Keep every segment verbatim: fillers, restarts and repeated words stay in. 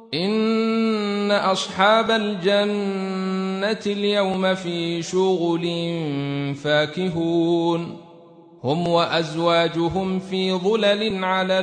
إن أصحاب الجنة اليوم في شغل فاكهون هم وأزواجهم في ظلل على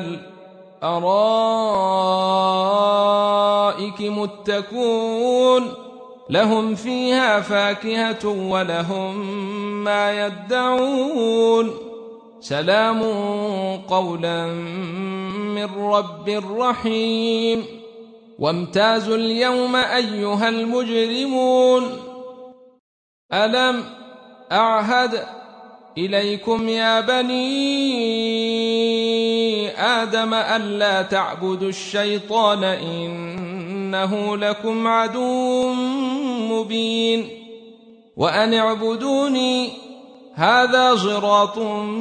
الأرائك متكئون لهم فيها فاكهة ولهم ما يدعون سلام قولا من رب رحيم وامتازوا اليوم أيها المجرمون ألم أعهد إليكم يا بني آدم ألا تعبدوا الشيطان إنه لكم عدو مبين وأن اعبدوني هذا صراط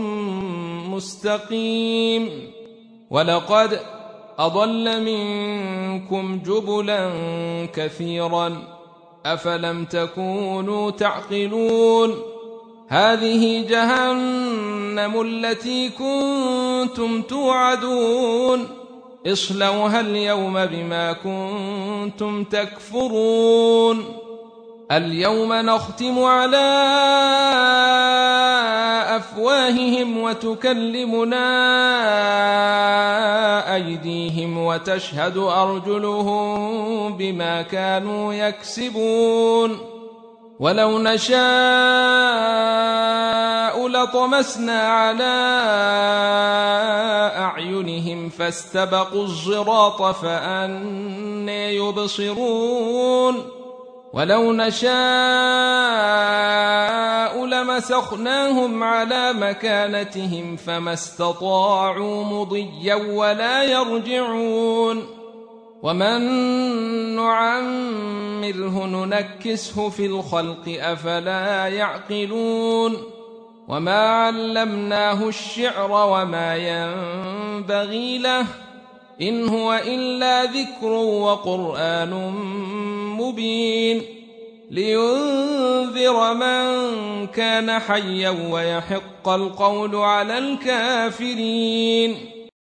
مستقيم ولقد أضل منكم جبلا كثيرا أفلم تكونوا تعقلون هذه جهنم التي كنتم توعدون اصلوها اليوم بما كنتم تكفرون اليوم نختم على أفواههم وتكلمنا أيديهم وتشهد أرجلهم بما كانوا يكسبون ولو نشاء لطمسنا على أعينهم فاستبقوا الصراط فأنى يبصرون ولو نشاء لمسخناهم على مكانتهم فما استطاعوا مضيا ولا يرجعون ومن نعمره ننكسه في الخلق أفلا يعقلون وما علمناه الشعر وما ينبغي له إن هو إلا ذكر وقرآن مبين لينذر من كان حيا ويحق القول على الكافرين